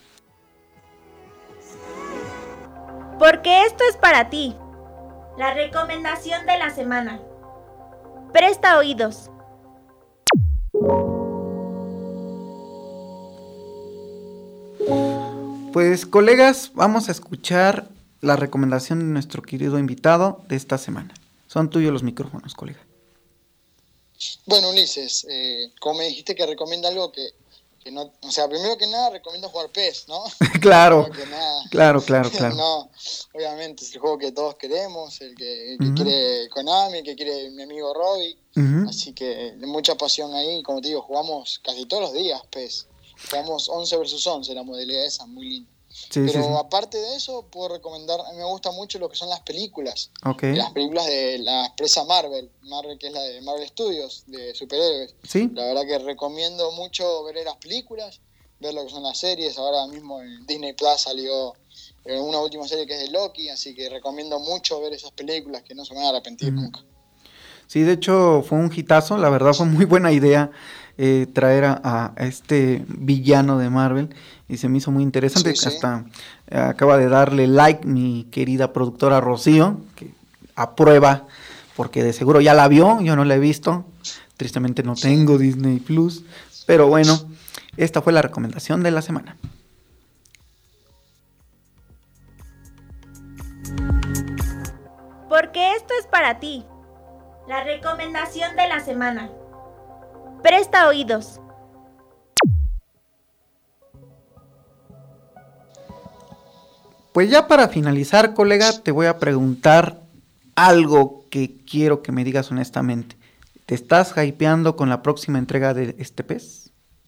Porque esto es para ti. La recomendación de la semana. Presta oídos. Pues colegas, vamos a escuchar la recomendación de nuestro querido invitado de esta semana. Son tuyos los micrófonos, colega. Bueno, Ulises, como me dijiste que recomienda algo que no, o sea, primero que nada recomiendo jugar PES, ¿no? Claro, claro. No, obviamente es el juego que todos queremos, el que quiere Konami, el que quiere mi amigo Robbie, así que mucha pasión ahí, como te digo, jugamos casi todos los días PES, jugamos 11 vs 11, la modalidad esa, muy linda. Pero aparte de eso, puedo recomendar, a mí me gusta mucho lo que son las películas. Las películas de la empresa Marvel, que es la de Marvel Studios, de superhéroes. La verdad que recomiendo mucho ver las películas, ver lo que son las series. Ahora mismo en Disney Plus salió una última serie que es de Loki, así que recomiendo mucho ver esas películas que no se van a arrepentir nunca. Sí, de hecho fue un hitazo, la verdad fue muy buena idea traer a este villano de Marvel y se me hizo muy interesante. Hasta acaba de darle like mi querida productora Rocío, que aprueba, porque de seguro ya la vio, yo no la he visto, tristemente no tengo Disney Plus, pero bueno, esta fue la recomendación de la semana. Porque esto es para ti. La recomendación de la semana. Presta oídos. Pues ya para finalizar, colega, te voy a preguntar algo que quiero que me digas honestamente. ¿Te estás hypeando con la próxima entrega de este PES?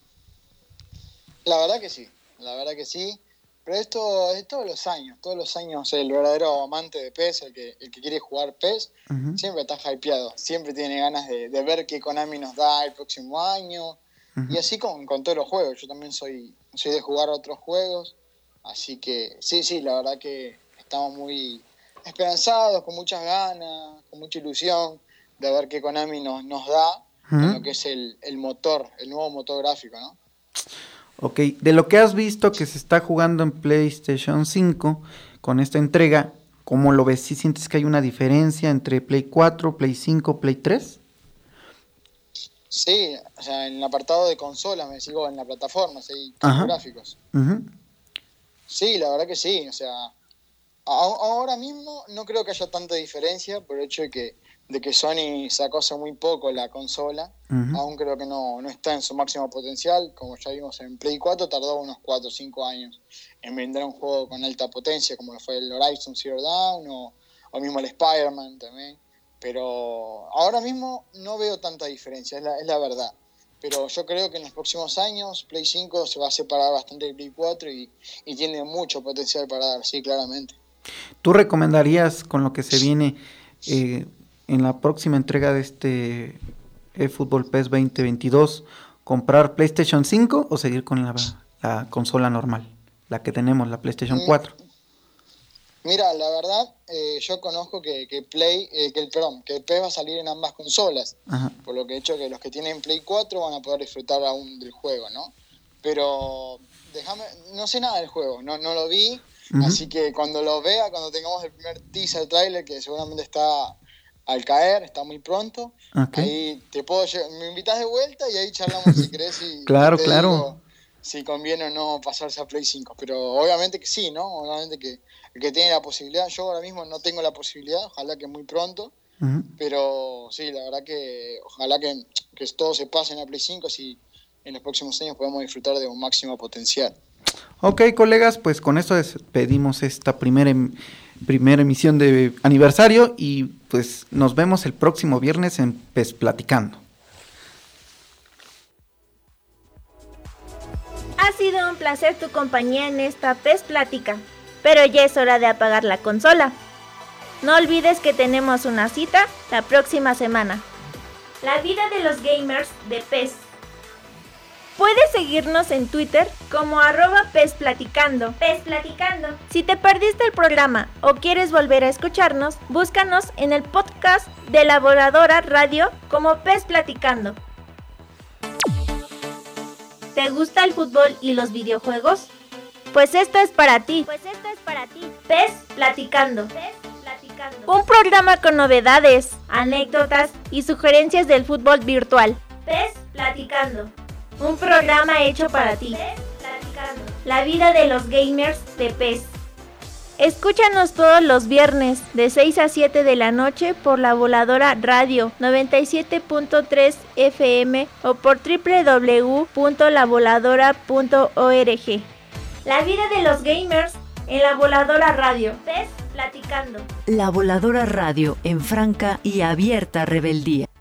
La verdad que sí. Pero esto es todos los años el verdadero amante de PES, el que quiere jugar PES, siempre está hypeado, siempre tiene ganas de ver qué Konami nos da el próximo año, y así con todos los juegos. Yo también soy de jugar otros juegos, así que sí, la verdad que estamos muy esperanzados, con muchas ganas, con mucha ilusión de ver qué Konami nos da en lo que es el motor, el nuevo motor gráfico, ¿no? Ok, de lo que has visto que se está jugando en PlayStation 5 con esta entrega, ¿cómo lo ves? ¿Sí sientes que hay una diferencia entre Play 4, Play 5, Play 3? Sí, o sea, en el apartado de consola, me sigo en la plataforma, sí, con gráficos. Sí, la verdad que sí, o sea, ahora mismo no creo que haya tanta diferencia por el hecho de que Sony sacó hace muy poco la consola. Aún creo que no está en su máximo potencial. Como ya vimos en Play 4, tardó unos 4 o 5 años en vender un juego con alta potencia, como fue el Horizon Zero Dawn o mismo el Spider-Man también. Pero ahora mismo no veo tanta diferencia, es la verdad. Pero yo creo que en los próximos años Play 5 se va a separar bastante de Play 4 y tiene mucho potencial para dar, sí, claramente. ¿Tú recomendarías con lo que se viene en la próxima entrega de este eFootball PES 2022 comprar PlayStation 5 o seguir con la consola normal, la que tenemos, la PlayStation 4? Mira, la verdad, yo conozco que el PES va a salir en ambas consolas, por lo que he hecho que los que tienen Play 4 van a poder disfrutar aún del juego, ¿no? Pero no sé nada del juego, no lo vi, así que cuando lo vea, cuando tengamos el primer teaser trailer, que seguramente está al caer, está muy pronto, ahí me invitas de vuelta y ahí charlamos si querés y claro. Digo si conviene o no pasarse a Play 5, pero obviamente que sí, ¿no? Obviamente que el que tiene la posibilidad, yo ahora mismo no tengo la posibilidad, ojalá que muy pronto, pero sí, la verdad que ojalá que todo se pase en la Play 5, así en los próximos años podemos disfrutar de un máximo potencial. Ok, colegas, pues con esto despedimos esta primera emisión de aniversario y pues nos vemos el próximo viernes en PES Platicando. Ha sido un placer tu compañía en esta PES Plática, pero ya es hora de apagar la consola. No olvides que tenemos una cita la próxima semana. La vida de los gamers de PES. Puedes seguirnos en Twitter como @PESPlaticando. PES Platicando. Si te perdiste el programa o quieres volver a escucharnos, búscanos en el podcast de La Voladora Radio como PES Platicando. ¿Te gusta el fútbol y los videojuegos? Pues esto es para ti. PES Platicando. Un programa con novedades, anécdotas y sugerencias del fútbol virtual. PES Platicando. Un programa hecho para ti. La vida de los gamers de PES. Escúchanos todos los viernes de 6 a 7 de la noche por La Voladora Radio 97.3 FM o por www.lavoladora.org. La vida de los gamers en La Voladora Radio. PES Platicando. La Voladora Radio en franca y abierta rebeldía.